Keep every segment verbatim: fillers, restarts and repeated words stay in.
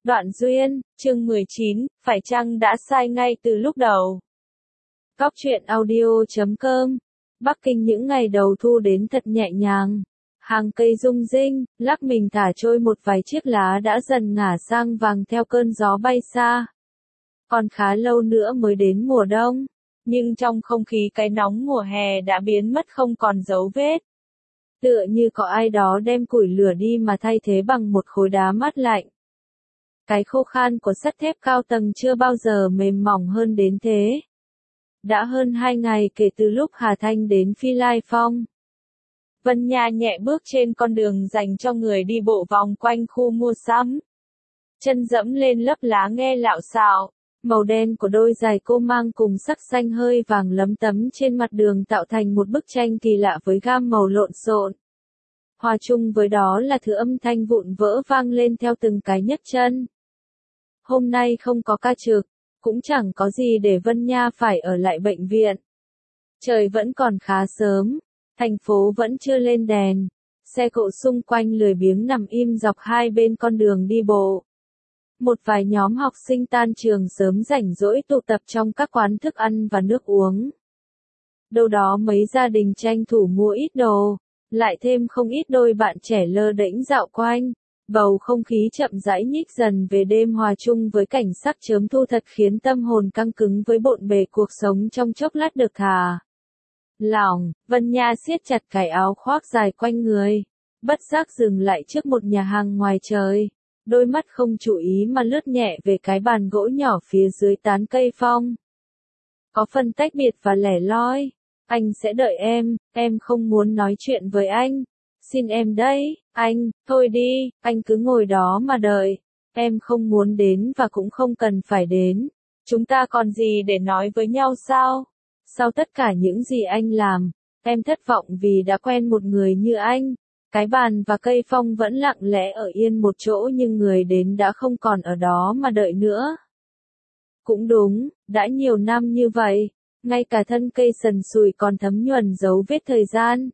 Đoạn duyên, chương mười chín, phải chăng đã sai ngay từ lúc đầu? Góc truyện audio chấm com. Bắc Kinh những ngày đầu thu đến thật nhẹ nhàng. Hàng cây rung rinh, lắc mình thả trôi một vài chiếc lá đã dần ngả sang vàng theo cơn gió bay xa. Còn khá lâu nữa mới đến mùa đông, nhưng trong không khí cái nóng mùa hè đã biến mất không còn dấu vết. Tựa như có ai đó đem củi lửa đi mà thay thế bằng một khối đá mát lạnh. Cái khô khan của sắt thép cao tầng chưa bao giờ mềm mỏng hơn đến thế. Đã hơn hai ngày kể từ lúc Hà Thanh đến Phi Lai Phong. Vân Nha nhẹ bước trên con đường dành cho người đi bộ vòng quanh khu mua sắm. Chân dẫm lên lớp lá nghe lạo xạo, màu đen của đôi giày cô mang cùng sắc xanh hơi vàng lấm tấm trên mặt đường tạo thành một bức tranh kỳ lạ với gam màu lộn xộn. Hòa chung với đó là thứ âm thanh vụn vỡ vang lên theo từng cái nhấc chân. Hôm nay không có ca trực, cũng chẳng có gì để Vân Nha phải ở lại bệnh viện. Trời vẫn còn khá sớm, thành phố vẫn chưa lên đèn, xe cộ xung quanh lười biếng nằm im dọc hai bên con đường đi bộ. Một vài nhóm học sinh tan trường sớm rảnh rỗi tụ tập trong các quán thức ăn và nước uống. Đâu đó mấy gia đình tranh thủ mua ít đồ, lại thêm không ít đôi bạn trẻ lơ đễnh dạo quanh. Bầu không khí chậm rãi nhích dần về đêm hòa chung với cảnh sắc chớm thu thật khiến tâm hồn căng cứng với bộn bề cuộc sống trong chốc lát được thả lỏng. Vân Nha siết chặt cái áo khoác dài quanh người, bất giác dừng lại trước một nhà hàng ngoài trời, đôi mắt không chú ý mà lướt nhẹ về cái bàn gỗ nhỏ phía dưới tán cây phong. Có phần tách biệt và lẻ loi. Anh sẽ đợi em, em không muốn nói chuyện với anh. Xin em đấy, anh, thôi đi, anh cứ ngồi đó mà đợi. Em không muốn đến và cũng không cần phải đến. Chúng ta còn gì để nói với nhau sao? Sau tất cả những gì anh làm, em thất vọng vì đã quen một người như anh. Cái bàn và cây phong vẫn lặng lẽ ở yên một chỗ nhưng người đến đã không còn ở đó mà đợi nữa. Cũng đúng, đã nhiều năm như vậy, ngay cả thân cây sần sùi còn thấm nhuần dấu vết thời gian.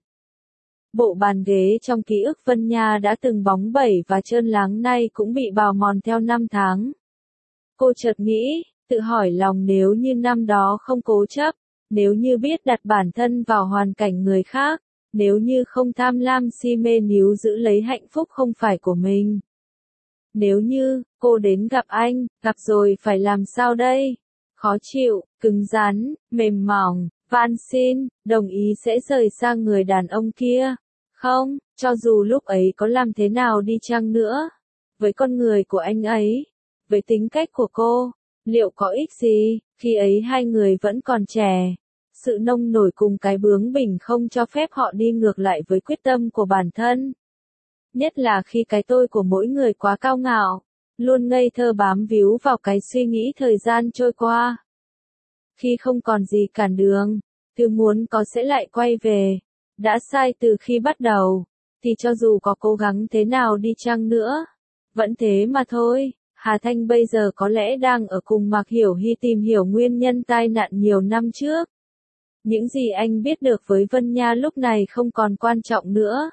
Bộ bàn ghế trong ký ức Vân Nha đã từng bóng bẩy và trơn láng nay cũng bị bào mòn theo năm tháng. Cô chợt nghĩ, tự hỏi lòng nếu như năm đó không cố chấp, nếu như biết đặt bản thân vào hoàn cảnh người khác, nếu như không tham lam si mê níu giữ lấy hạnh phúc không phải của mình. Nếu như, cô đến gặp anh, gặp rồi phải làm sao đây? Khó chịu, cứng rắn, mềm mỏng, van xin, đồng ý sẽ rời sang người đàn ông kia. Không, cho dù lúc ấy có làm thế nào đi chăng nữa, với con người của anh ấy, với tính cách của cô, liệu có ích gì, khi ấy hai người vẫn còn trẻ. Sự nông nổi cùng cái bướng bỉnh không cho phép họ đi ngược lại với quyết tâm của bản thân. Nhất là khi cái tôi của mỗi người quá cao ngạo, luôn ngây thơ bám víu vào cái suy nghĩ thời gian trôi qua. Khi không còn gì cản đường, thứ muốn có sẽ lại quay về. Đã sai từ khi bắt đầu, thì cho dù có cố gắng thế nào đi chăng nữa, vẫn thế mà thôi. Hà Thanh bây giờ có lẽ đang ở cùng Mạc Hiểu Hy tìm hiểu nguyên nhân tai nạn nhiều năm trước. Những gì anh biết được với Vân Nha lúc này không còn quan trọng nữa.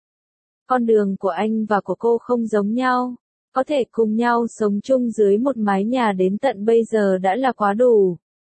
Con đường của anh và của cô không giống nhau, có thể cùng nhau sống chung dưới một mái nhà đến tận bây giờ đã là quá đủ.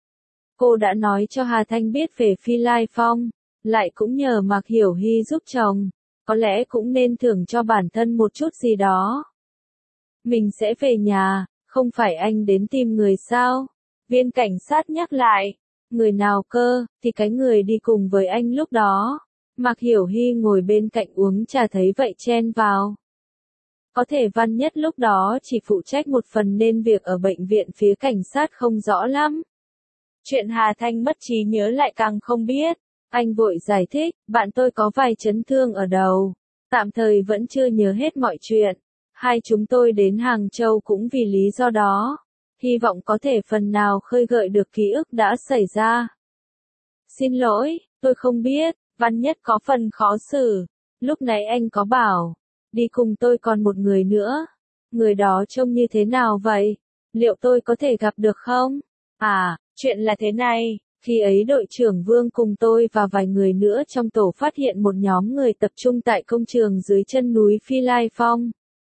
Cô đã nói cho Hà Thanh biết về Phi Lai Phong, lại cũng nhờ Mạc Hiểu Hy giúp chồng, có lẽ cũng nên thưởng cho bản thân một chút gì đó. Mình sẽ về nhà, không phải anh đến tìm người sao? Viên cảnh sát nhắc lại. Người nào cơ, thì cái người đi cùng với anh lúc đó. Mạc Hiểu Hy ngồi bên cạnh uống trà thấy vậy chen vào. Có thể Văn Nhất lúc đó chỉ phụ trách một phần nên việc ở bệnh viện phía cảnh sát không rõ lắm. Chuyện Hà Thanh mất trí nhớ lại càng không biết. Anh vội giải thích, bạn tôi có vài chấn thương ở đầu. Tạm thời vẫn chưa nhớ hết mọi chuyện. Hai chúng tôi đến Hàng Châu cũng vì lý do đó. Hy vọng có thể phần nào khơi gợi được ký ức đã xảy ra. Xin lỗi, tôi không biết. Văn Nhất có phần khó xử. Lúc nãy anh có bảo, đi cùng tôi còn một người nữa. Người đó trông như thế nào vậy? Liệu tôi có thể gặp được không? À, chuyện là thế này. Khi ấy đội trưởng Vương cùng tôi và vài người nữa trong tổ phát hiện một nhóm người tập trung tại công trường dưới chân núi Phi Lai Phong.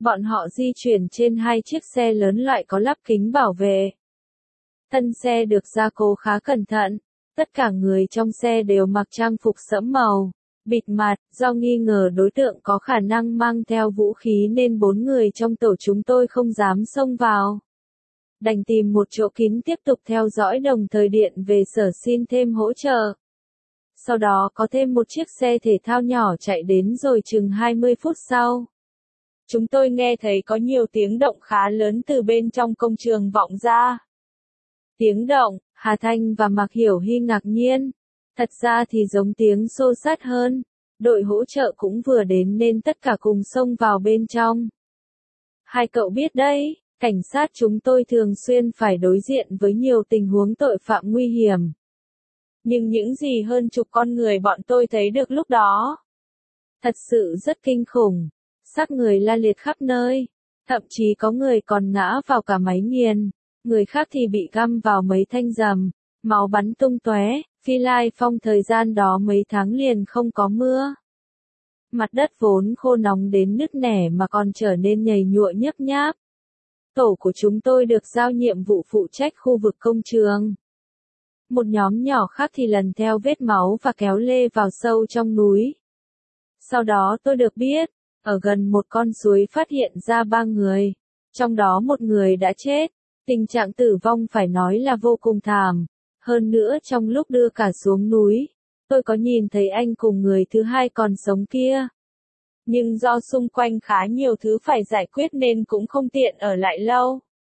Bọn họ di chuyển trên hai chiếc xe lớn loại có lắp kính bảo vệ. Thân xe được gia cố khá cẩn thận, tất cả người trong xe đều mặc trang phục sẫm màu, bịt mặt, do nghi ngờ đối tượng có khả năng mang theo vũ khí nên bốn người trong tổ chúng tôi không dám xông vào. Đành tìm một chỗ kín tiếp tục theo dõi đồng thời điện về sở xin thêm hỗ trợ. Sau đó có thêm một chiếc xe thể thao nhỏ chạy đến rồi chừng hai mươi phút sau. Chúng tôi nghe thấy có nhiều tiếng động khá lớn từ bên trong công trường vọng ra. Tiếng động, Hà Thanh và Mạc Hiểu Hy ngạc nhiên. Thật ra thì giống tiếng xô xát hơn. Đội hỗ trợ cũng vừa đến nên tất cả cùng xông vào bên trong. Hai cậu biết đấy, cảnh sát chúng tôi thường xuyên phải đối diện với nhiều tình huống tội phạm nguy hiểm. Nhưng những gì hơn chục con người bọn tôi thấy được lúc đó. Thật sự rất kinh khủng. Xác người la liệt khắp nơi. Thậm chí có người còn ngã vào cả máy nghiền. Người khác thì bị găm vào mấy thanh rầm. Máu bắn tung tóe. Phi Lai Phong thời gian đó mấy tháng liền không có mưa. Mặt đất vốn khô nóng đến nứt nẻ mà còn trở nên nhầy nhụa nhấp nháp. Tổ của chúng tôi được giao nhiệm vụ phụ trách khu vực công trường. Một nhóm nhỏ khác thì lần theo vết máu và kéo lê vào sâu trong núi. Sau đó tôi được biết, ở gần một con suối phát hiện ra ba người, trong đó một người đã chết. Tình trạng tử vong phải nói là vô cùng thảm. Hơn nữa trong lúc đưa cả xuống núi, tôi có nhìn thấy anh cùng người thứ hai còn sống kia. Nhưng do xung quanh khá nhiều thứ phải giải quyết nên cũng không tiện ở lại lâu.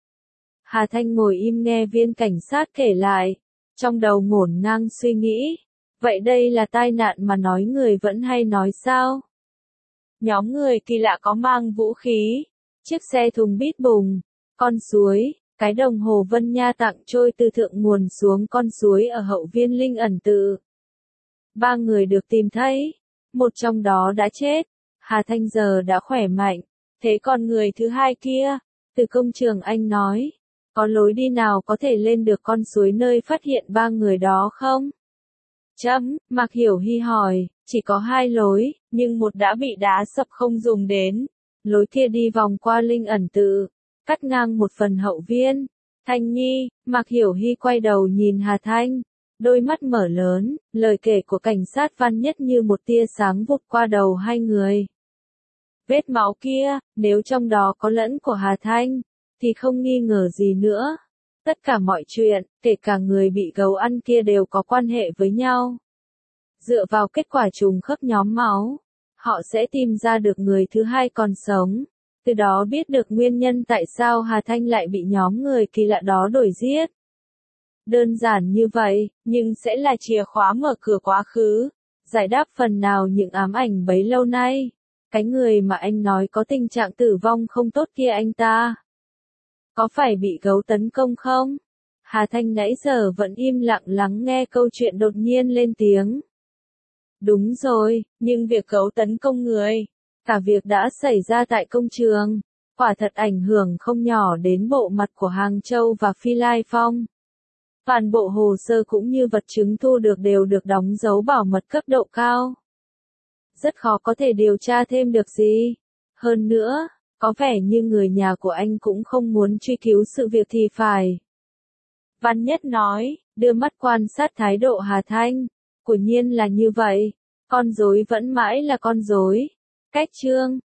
Hà Thanh ngồi im nghe viên cảnh sát kể lại, trong đầu ngổn ngang suy nghĩ, vậy đây là tai nạn mà nói người vẫn hay nói sao? Nhóm người kỳ lạ có mang vũ khí, chiếc xe thùng bít bùng, con suối, cái đồng hồ Vân Nha tặng trôi từ thượng nguồn xuống con suối ở hậu viên Linh Ẩn Tự. Ba người được tìm thấy, một trong đó đã chết, Hà Thanh giờ đã khỏe mạnh, thế còn người thứ hai kia, từ công trường anh nói, có lối đi nào có thể lên được con suối nơi phát hiện ba người đó không? Chấm, Mạc Hiểu Hy hỏi, chỉ có hai lối, nhưng một đã bị đá sập không dùng đến, lối kia đi vòng qua Linh Ẩn Tự, cắt ngang một phần hậu viên. Thanh Nhi, Mạc Hiểu Hy quay đầu nhìn Hà Thanh, đôi mắt mở lớn, lời kể của cảnh sát Văn Nhất như một tia sáng vụt qua đầu hai người. Vết máu kia, nếu trong đó có lẫn của Hà Thanh, thì không nghi ngờ gì nữa. Tất cả mọi chuyện, kể cả người bị gấu ăn kia đều có quan hệ với nhau. Dựa vào kết quả trùng khớp nhóm máu, họ sẽ tìm ra được người thứ hai còn sống. Từ đó biết được nguyên nhân tại sao Hà Thanh lại bị nhóm người kỳ lạ đó đuổi giết. Đơn giản như vậy, nhưng sẽ là chìa khóa mở cửa quá khứ, giải đáp phần nào những ám ảnh bấy lâu nay. Cái người mà anh nói có tình trạng tử vong không tốt kia anh ta. Có phải bị gấu tấn công không? Hà Thanh nãy giờ vẫn im lặng lắng nghe câu chuyện đột nhiên lên tiếng. Đúng rồi, nhưng việc gấu tấn công người, cả việc đã xảy ra tại công trường, quả thật ảnh hưởng không nhỏ đến bộ mặt của Hàng Châu và Phi Lai Phong. Toàn bộ hồ sơ cũng như vật chứng thu được đều được đóng dấu bảo mật cấp độ cao. Rất khó có thể điều tra thêm được gì. Hơn nữa, có vẻ như người nhà của anh cũng không muốn truy cứu sự việc thì phải. Văn Nhất nói, đưa mắt quan sát thái độ Hà Thanh. Quả nhiên là như vậy. Con rối vẫn mãi là con rối. Cách chương.